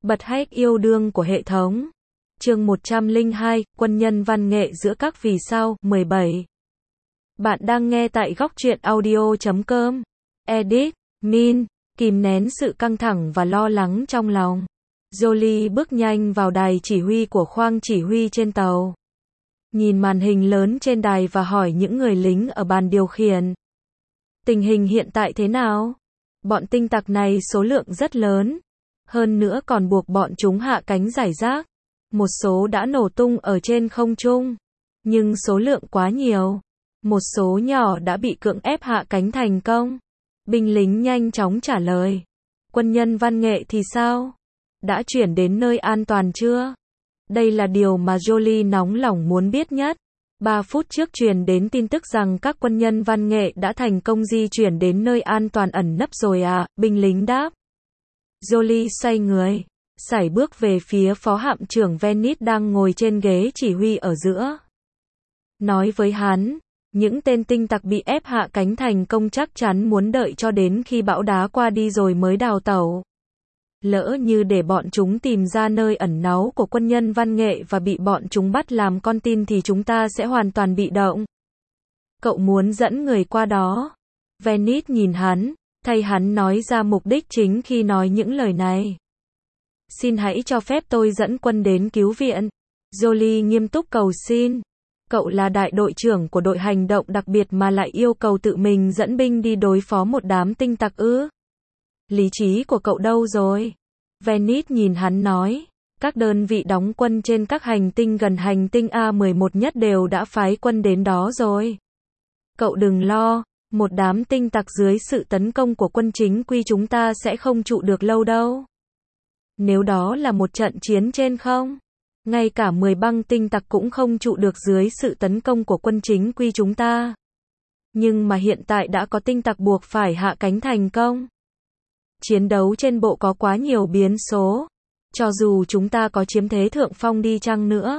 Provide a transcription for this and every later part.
Bật hack yêu đương của hệ thống. Chương 102, quân nhân văn nghệ giữa các vì sao, 17. Bạn đang nghe tại góc truyện audio.com. Edit, Min, kìm nén sự căng thẳng và lo lắng trong lòng. Jolie bước nhanh vào đài chỉ huy của khoang chỉ huy trên tàu. Nhìn màn hình lớn trên đài và hỏi những người lính ở bàn điều khiển. Tình hình hiện tại thế nào? Bọn tinh tặc này số lượng rất lớn. Hơn nữa còn buộc bọn chúng hạ cánh rải rác. Một số đã nổ tung ở trên không trung. Nhưng số lượng quá nhiều. Một số nhỏ đã bị cưỡng ép hạ cánh thành công. Binh lính nhanh chóng trả lời. Quân nhân văn nghệ thì sao? Đã chuyển đến nơi an toàn chưa? Đây là điều mà Jolie nóng lòng muốn biết nhất. 3 phút trước truyền đến tin tức rằng các quân nhân văn nghệ đã thành công di chuyển đến nơi an toàn ẩn nấp rồi à, binh lính đáp. Jolie xoay người, sải bước về phía phó hạm trưởng Venice đang ngồi trên ghế chỉ huy ở giữa. Nói với hắn, những tên tinh tặc bị ép hạ cánh thành công chắc chắn muốn đợi cho đến khi bão đá qua đi rồi mới đào tẩu. Lỡ như để bọn chúng tìm ra nơi ẩn náu của quân nhân văn nghệ và bị bọn chúng bắt làm con tin thì chúng ta sẽ hoàn toàn bị động. Cậu muốn dẫn người qua đó. Venice nhìn hắn, thay hắn nói ra mục đích chính khi nói những lời này. Xin hãy cho phép tôi dẫn quân đến cứu viện. Jolie nghiêm túc cầu xin. Cậu là đại đội trưởng của đội hành động đặc biệt mà lại yêu cầu tự mình dẫn binh đi đối phó một đám tinh tặc ư? Lý trí của cậu đâu rồi? Venice nhìn hắn nói. Các đơn vị đóng quân trên các hành tinh gần hành tinh A11 nhất đều đã phái quân đến đó rồi. Cậu đừng lo, một đám tinh tặc dưới sự tấn công của quân chính quy chúng ta sẽ không trụ được lâu đâu. Nếu đó là một trận chiến trên không, ngay cả 10 băng tinh tặc cũng không trụ được dưới sự tấn công của quân chính quy chúng ta. Nhưng mà hiện tại đã có tinh tặc buộc phải hạ cánh thành công. Chiến đấu trên bộ có quá nhiều biến số. Cho dù chúng ta có chiếm thế thượng phong đi chăng nữa.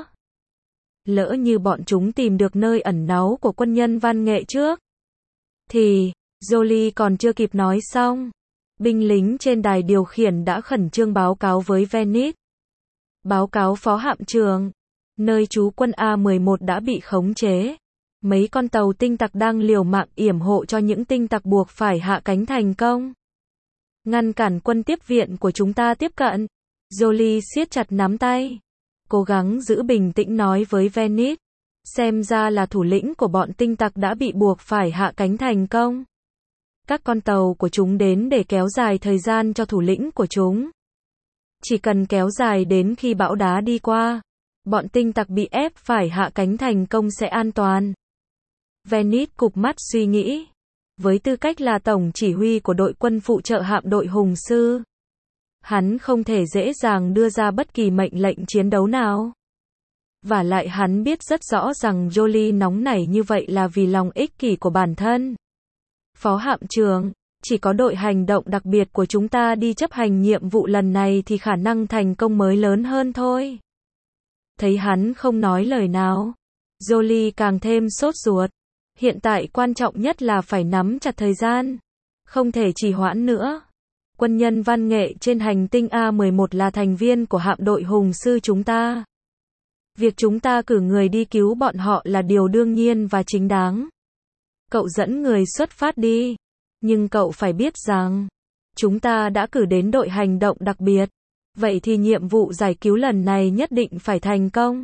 Lỡ như bọn chúng tìm được nơi ẩn náu của quân nhân văn nghệ trước. Thì, Jolie còn chưa kịp nói xong. Binh lính trên đài điều khiển đã khẩn trương báo cáo với Venice. Báo cáo phó hạm trưởng. Nơi trú quân A11 đã bị khống chế. Mấy con tàu tinh tặc đang liều mạng yểm hộ cho những tinh tặc buộc phải hạ cánh thành công. Ngăn cản quân tiếp viện của chúng ta tiếp cận. Jolie siết chặt nắm tay. Cố gắng giữ bình tĩnh nói với Venice. Xem ra là thủ lĩnh của bọn tinh tặc đã bị buộc phải hạ cánh thành công. Các con tàu của chúng đến để kéo dài thời gian cho thủ lĩnh của chúng. Chỉ cần kéo dài đến khi bão đá đi qua, bọn tinh tặc bị ép phải hạ cánh thành công sẽ an toàn. Venice cụp mắt suy nghĩ. Với tư cách là tổng chỉ huy của đội quân phụ trợ hạm đội Hùng Sư, hắn không thể dễ dàng đưa ra bất kỳ mệnh lệnh chiến đấu nào. Và lại hắn biết rất rõ rằng Jolie nóng nảy như vậy là vì lòng ích kỷ của bản thân. Phó hạm trưởng, chỉ có đội hành động đặc biệt của chúng ta đi chấp hành nhiệm vụ lần này thì khả năng thành công mới lớn hơn thôi. Thấy hắn không nói lời nào, Jolie càng thêm sốt ruột. Hiện tại quan trọng nhất là phải nắm chặt thời gian. Không thể trì hoãn nữa. Quân nhân văn nghệ trên hành tinh A11 là thành viên của hạm đội Hùng Sư chúng ta. Việc chúng ta cử người đi cứu bọn họ là điều đương nhiên và chính đáng. Cậu dẫn người xuất phát đi. Nhưng cậu phải biết rằng, chúng ta đã cử đến đội hành động đặc biệt. Vậy thì nhiệm vụ giải cứu lần này nhất định phải thành công.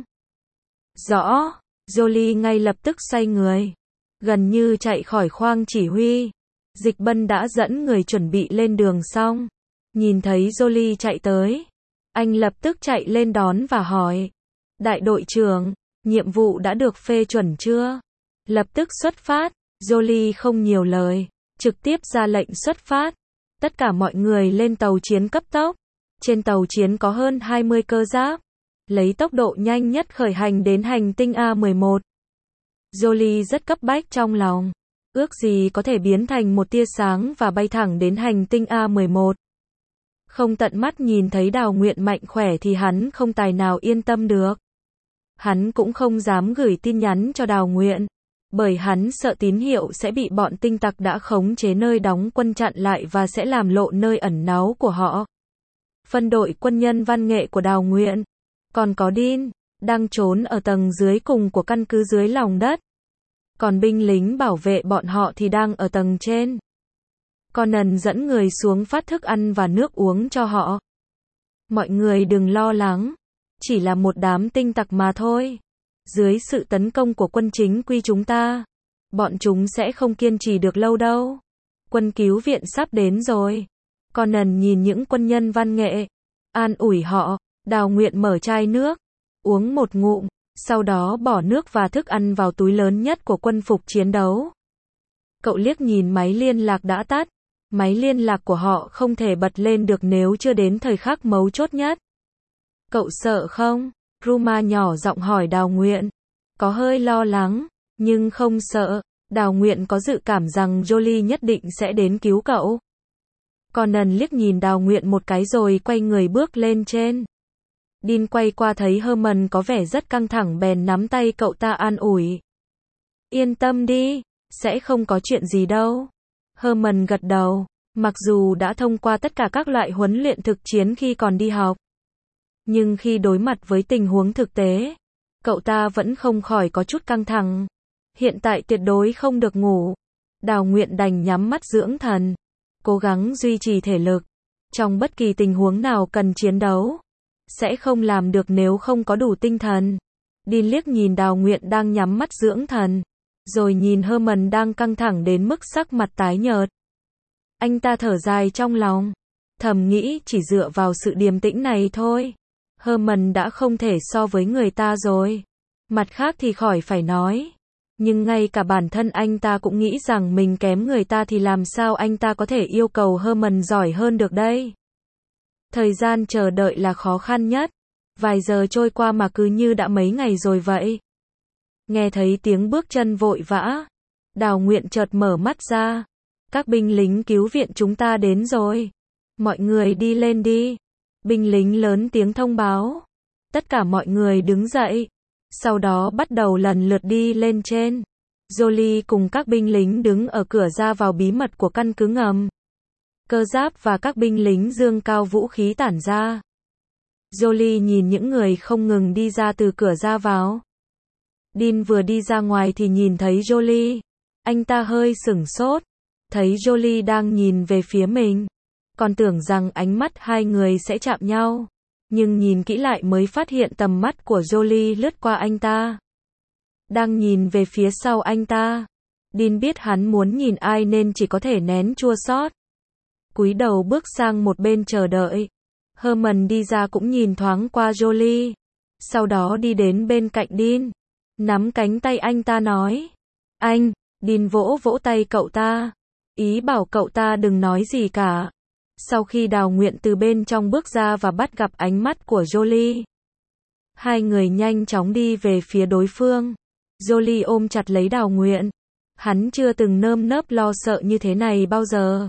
Rõ. Jolie ngay lập tức xoay người. Gần như chạy khỏi khoang chỉ huy. Dịch Bân đã dẫn người chuẩn bị lên đường xong. Nhìn thấy Jolie chạy tới. Anh lập tức chạy lên đón và hỏi. Đại đội trưởng, nhiệm vụ đã được phê chuẩn chưa? Lập tức xuất phát. Jolie không nhiều lời. Trực tiếp ra lệnh xuất phát. Tất cả mọi người lên tàu chiến cấp tốc. Trên tàu chiến có hơn 20 cơ giáp. Lấy tốc độ nhanh nhất khởi hành đến hành tinh A11. Jolie rất cấp bách trong lòng. Ước gì có thể biến thành một tia sáng và bay thẳng đến hành tinh A11. Không tận mắt nhìn thấy Đào Nguyện mạnh khỏe thì hắn không tài nào yên tâm được. Hắn cũng không dám gửi tin nhắn cho Đào Nguyện. Bởi hắn sợ tín hiệu sẽ bị bọn tinh tặc đã khống chế nơi đóng quân chặn lại và sẽ làm lộ nơi ẩn náu của họ. phân đội quân nhân văn nghệ của Đào Nguyện. Còn có Dean, đang trốn ở tầng dưới cùng của căn cứ dưới lòng đất. Còn binh lính bảo vệ bọn họ thì đang ở tầng trên. Conan dẫn người xuống phát thức ăn và nước uống cho họ. Mọi người đừng lo lắng, chỉ là một đám tinh tặc mà thôi. Dưới sự tấn công của quân chính quy chúng ta, bọn chúng sẽ không kiên trì được lâu đâu. Quân cứu viện sắp đến rồi. Conan nhìn những quân nhân văn nghệ, an ủi họ. Đào Nguyện mở chai nước, uống một ngụm, sau đó bỏ nước và thức ăn vào túi lớn nhất của quân phục chiến đấu. Cậu liếc nhìn máy liên lạc đã tắt. Máy liên lạc của họ không thể bật lên được nếu chưa đến thời khắc mấu chốt nhất. Cậu sợ không? Ruma nhỏ giọng hỏi Đào Nguyện. Có hơi lo lắng, nhưng không sợ. Đào Nguyện có dự cảm rằng Jolie nhất định sẽ đến cứu cậu. Conan liếc nhìn Đào Nguyện một cái rồi quay người bước lên trên. Dean quay qua thấy Herman có vẻ rất căng thẳng bèn nắm tay cậu ta an ủi. Yên tâm đi, sẽ không có chuyện gì đâu. Herman gật đầu, mặc dù đã thông qua tất cả các loại huấn luyện thực chiến khi còn đi học. Nhưng khi đối mặt với tình huống thực tế, cậu ta vẫn không khỏi có chút căng thẳng. Hiện tại tuyệt đối không được ngủ. Đào Nguyện đành nhắm mắt dưỡng thần, cố gắng duy trì thể lực. Trong bất kỳ tình huống nào cần chiến đấu, sẽ không làm được nếu không có đủ tinh thần. Dean liếc nhìn Đào Nguyện đang nhắm mắt dưỡng thần, rồi nhìn Herman đang căng thẳng đến mức sắc mặt tái nhợt. Anh ta thở dài trong lòng, thầm nghĩ chỉ dựa vào sự điềm tĩnh này thôi, Herman đã không thể so với người ta rồi. Mặt khác thì khỏi phải nói. Nhưng ngay cả bản thân anh ta cũng nghĩ rằng mình kém người ta thì làm sao anh ta có thể yêu cầu Herman giỏi hơn được đây. Thời gian chờ đợi là khó khăn nhất. Vài giờ trôi qua mà cứ như đã mấy ngày rồi vậy. Nghe thấy tiếng bước chân vội vã, Đào Nguyện chợt mở mắt ra. Các binh lính cứu viện chúng ta đến rồi. Mọi người đi lên đi. Binh lính lớn tiếng thông báo. Tất cả mọi người đứng dậy. Sau đó bắt đầu lần lượt đi lên trên. Jolie cùng các binh lính đứng ở cửa ra vào bí mật của căn cứ ngầm. Cơ giáp và các binh lính giương cao vũ khí tản ra. Jolie nhìn những người không ngừng đi ra từ cửa ra vào. Dean vừa đi ra ngoài thì nhìn thấy Jolie. Anh ta hơi sửng sốt. Thấy Jolie đang nhìn về phía mình. Còn tưởng rằng ánh mắt hai người sẽ chạm nhau. Nhưng nhìn kỹ lại mới phát hiện tầm mắt của Jolie lướt qua anh ta. Đang nhìn về phía sau anh ta. Dean biết hắn muốn nhìn ai nên chỉ có thể nén chua xót. Cúi đầu bước sang một bên chờ đợi. Herman đi ra cũng nhìn thoáng qua Jolie. Sau đó đi đến bên cạnh Dean. Nắm cánh tay anh ta nói. Anh, Dean vỗ vỗ tay cậu ta. Ý bảo cậu ta đừng nói gì cả. Sau khi Đào Nguyện từ bên trong bước ra và bắt gặp ánh mắt của Jolie. Hai người nhanh chóng đi về phía đối phương. Jolie ôm chặt lấy Đào Nguyện. Hắn chưa từng nơm nớp lo sợ như thế này bao giờ.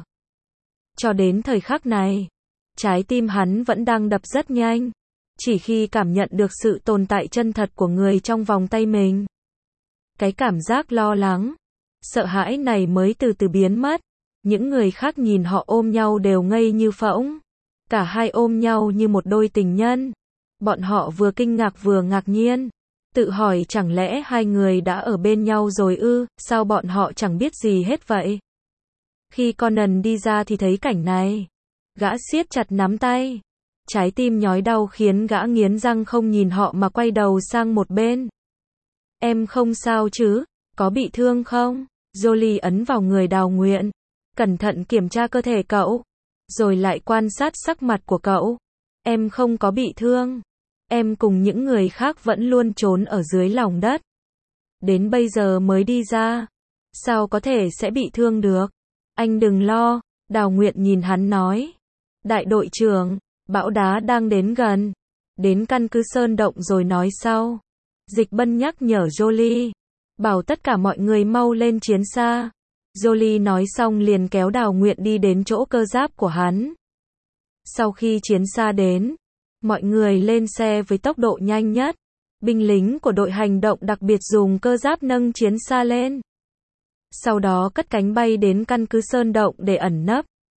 Cho đến thời khắc này, trái tim hắn vẫn đang đập rất nhanh. Chỉ khi cảm nhận được sự tồn tại chân thật của người trong vòng tay mình. Cái cảm giác lo lắng, sợ hãi này mới từ từ biến mất. Những người khác nhìn họ ôm nhau đều ngây như phỗng. Cả hai ôm nhau như một đôi tình nhân. Bọn họ vừa kinh ngạc vừa ngạc nhiên. Tự hỏi chẳng lẽ hai người đã ở bên nhau rồi ư, sao bọn họ chẳng biết gì hết vậy. Khi Conan đi ra thì thấy cảnh này. Gã siết chặt nắm tay. Trái tim nhói đau khiến gã nghiến răng không nhìn họ mà quay đầu sang một bên. Em không sao chứ, có bị thương không? Jolie ấn vào người Đào Nguyện. Cẩn thận kiểm tra cơ thể cậu. Rồi lại quan sát sắc mặt của cậu. Em không có bị thương. Em cùng những người khác vẫn luôn trốn ở dưới lòng đất. Đến bây giờ mới đi ra. Sao có thể sẽ bị thương được? Anh đừng lo. Đào Nguyện nhìn hắn nói. Đại đội trưởng, bão đá đang đến gần. Đến căn cứ Sơn Động rồi nói sau. Dịch Bân nhắc nhở Jolie. Bảo tất cả mọi người mau lên chiến xa. Jolie nói xong liền kéo Đào Nguyện đi đến chỗ cơ giáp của hắn. Sau khi chiến xa đến, mọi người lên xe với tốc độ nhanh nhất. Binh lính của đội hành động đặc biệt dùng cơ giáp nâng chiến xa lên. Sau đó cất cánh bay đến căn cứ Sơn Động để ẩn nấp.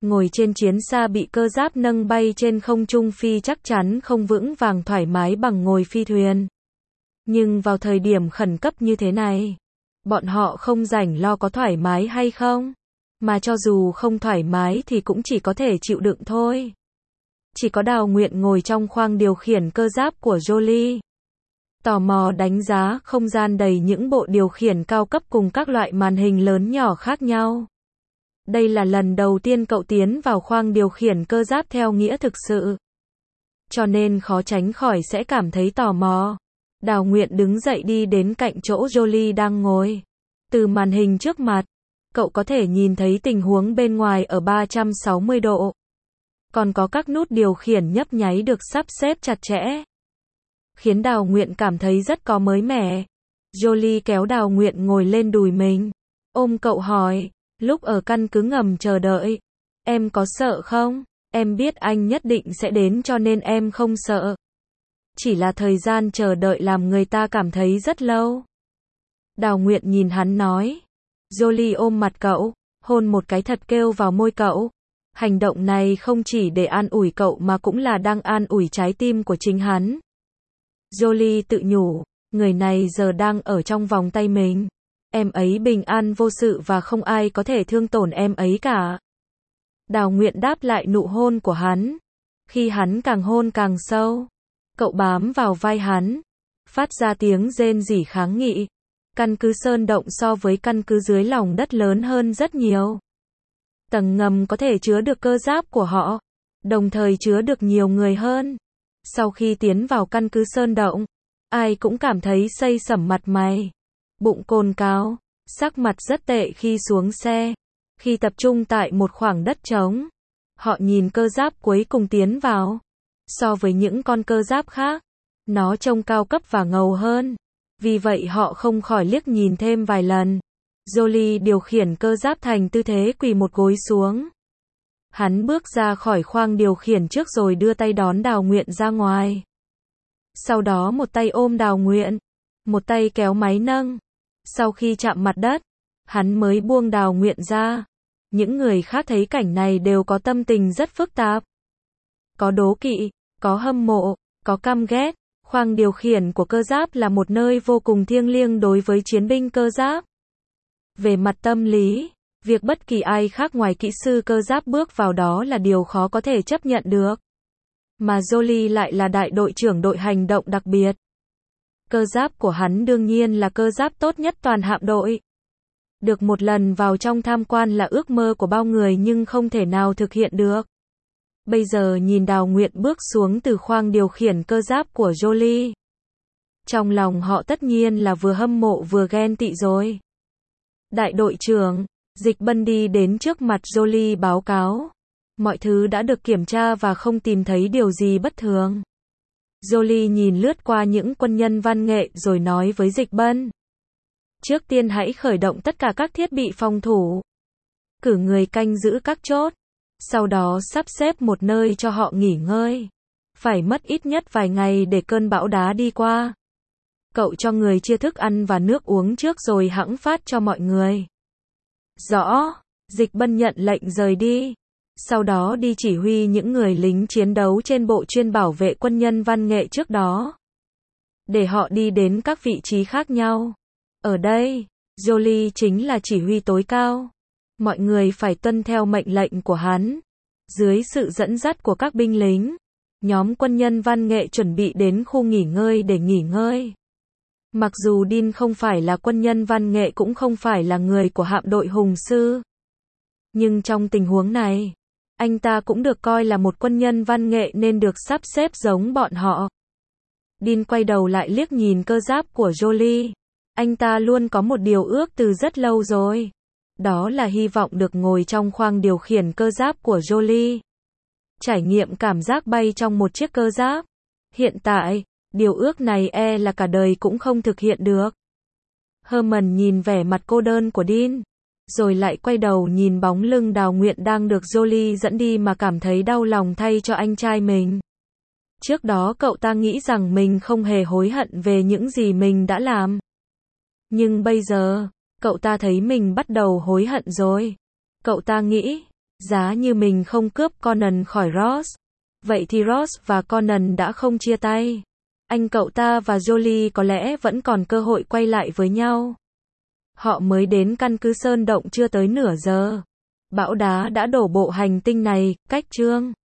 Ngồi trên chiến xa bị cơ giáp nâng bay trên không trung phi chắc chắn không vững vàng thoải mái bằng ngồi phi thuyền. Nhưng vào thời điểm khẩn cấp như thế này, bọn họ không rảnh lo có thoải mái hay không. Mà cho dù không thoải mái thì cũng chỉ có thể chịu đựng thôi. Chỉ có Đào Nguyện ngồi trong khoang điều khiển cơ giáp của Jolie. Tò mò đánh giá không gian đầy những bộ điều khiển cao cấp cùng các loại màn hình lớn nhỏ khác nhau. Đây là lần đầu tiên cậu tiến vào khoang điều khiển cơ giáp theo nghĩa thực sự. Cho nên khó tránh khỏi sẽ cảm thấy tò mò. Đào Nguyện đứng dậy đi đến cạnh chỗ Jolie đang ngồi. Từ màn hình trước mặt, cậu có thể nhìn thấy tình huống bên ngoài ở 360 độ. Còn có các nút điều khiển nhấp nháy được sắp xếp chặt chẽ. Khiến Đào Nguyện cảm thấy rất có mới mẻ. Jolie kéo Đào Nguyện ngồi lên đùi mình. Ôm cậu hỏi, lúc ở căn cứ ngầm chờ đợi, em có sợ không? Em biết anh nhất định sẽ đến cho nên em không sợ. Chỉ là thời gian chờ đợi làm người ta cảm thấy rất lâu. Đào Nguyện nhìn hắn nói. Jolie ôm mặt cậu, hôn một cái thật kêu vào môi cậu. Hành động này không chỉ để an ủi cậu mà cũng là đang an ủi trái tim của chính hắn. Jolie tự nhủ, người này giờ đang ở trong vòng tay mình. Em ấy bình an vô sự và không ai có thể thương tổn em ấy cả. Đào Nguyện đáp lại nụ hôn của hắn. Khi hắn càng hôn càng sâu, cậu bám vào vai hắn, phát ra tiếng rên rỉ kháng nghị. Căn cứ Sơn Động so với căn cứ dưới lòng đất lớn hơn rất nhiều. Tầng ngầm có thể chứa được cơ giáp của họ, đồng thời chứa được nhiều người hơn. Sau khi tiến vào căn cứ Sơn Động, ai cũng cảm thấy xây sẩm mặt mày, bụng cồn cào, sắc mặt rất tệ khi xuống xe. Khi tập trung tại một khoảng đất trống, họ nhìn cơ giáp cuối cùng tiến vào. So với những con cơ giáp khác, nó trông cao cấp và ngầu hơn. Vì vậy họ không khỏi liếc nhìn thêm vài lần. Jolie điều khiển cơ giáp thành tư thế quỳ một gối xuống. Hắn bước ra khỏi khoang điều khiển trước rồi đưa tay đón Đào Nguyện ra ngoài. Sau đó một tay ôm Đào Nguyện, một tay kéo máy nâng. Sau khi chạm mặt đất, hắn mới buông Đào Nguyện ra. Những người khác thấy cảnh này đều có tâm tình rất phức tạp. Có đố kỵ, có hâm mộ, có căm ghét. Khoang điều khiển của cơ giáp là một nơi vô cùng thiêng liêng đối với chiến binh cơ giáp. Về mặt tâm lý, việc bất kỳ ai khác ngoài kỹ sư cơ giáp bước vào đó là điều khó có thể chấp nhận được. Mà Jolie lại là đại đội trưởng đội hành động đặc biệt. Cơ giáp của hắn đương nhiên là cơ giáp tốt nhất toàn hạm đội. Được một lần vào trong tham quan là ước mơ của bao người nhưng không thể nào thực hiện được. Bây giờ nhìn Đào Nguyện bước xuống từ khoang điều khiển cơ giáp của Jolie. Trong lòng họ tất nhiên là vừa hâm mộ vừa ghen tị rồi. Đại đội trưởng, Dịch Bân đi đến trước mặt Jolie báo cáo. Mọi thứ đã được kiểm tra và không tìm thấy điều gì bất thường. Jolie nhìn lướt qua những quân nhân văn nghệ rồi nói với Dịch Bân. Trước tiên hãy khởi động tất cả các thiết bị phòng thủ. Cử người canh giữ các chốt. Sau đó sắp xếp một nơi cho họ nghỉ ngơi. Phải mất ít nhất vài ngày để cơn bão đá đi qua. Cậu cho người chia thức ăn và nước uống trước rồi hẵng phát cho mọi người. Rõ. Dịch Bân nhận lệnh rời đi. Sau đó đi chỉ huy những người lính chiến đấu trên bộ chuyên bảo vệ quân nhân văn nghệ trước đó. Để họ đi đến các vị trí khác nhau. Ở đây, Jolie chính là chỉ huy tối cao. Mọi người phải tuân theo mệnh lệnh của hắn. Dưới sự dẫn dắt của các binh lính, nhóm quân nhân văn nghệ chuẩn bị đến khu nghỉ ngơi để nghỉ ngơi. Mặc dù Dean không phải là quân nhân văn nghệ cũng không phải là người của hạm đội hùng sư. Nhưng trong tình huống này, anh ta cũng được coi là một quân nhân văn nghệ nên được sắp xếp giống bọn họ. Dean quay đầu lại liếc nhìn cơ giáp của Jolie. Anh ta luôn có một điều ước từ rất lâu rồi. Đó là hy vọng được ngồi trong khoang điều khiển cơ giáp của Jolie. Trải nghiệm cảm giác bay trong một chiếc cơ giáp. Hiện tại, điều ước này là cả đời cũng không thực hiện được. Herman nhìn vẻ mặt cô đơn của Dean, rồi lại quay đầu nhìn bóng lưng Đào Nguyện đang được Jolie dẫn đi mà cảm thấy đau lòng thay cho anh trai mình. Trước đó cậu ta nghĩ rằng mình không hề hối hận về những gì mình đã làm. Nhưng bây giờ, cậu ta thấy mình bắt đầu hối hận rồi. Cậu ta nghĩ, Giá như mình không cướp Conan khỏi Ross, vậy thì Ross và Conan đã không chia tay. Anh cậu ta và Jolie có lẽ vẫn còn cơ hội quay lại với nhau. Họ mới đến căn cứ sơn động chưa tới nửa giờ. Bão đá đã đổ bộ hành tinh này, cách chương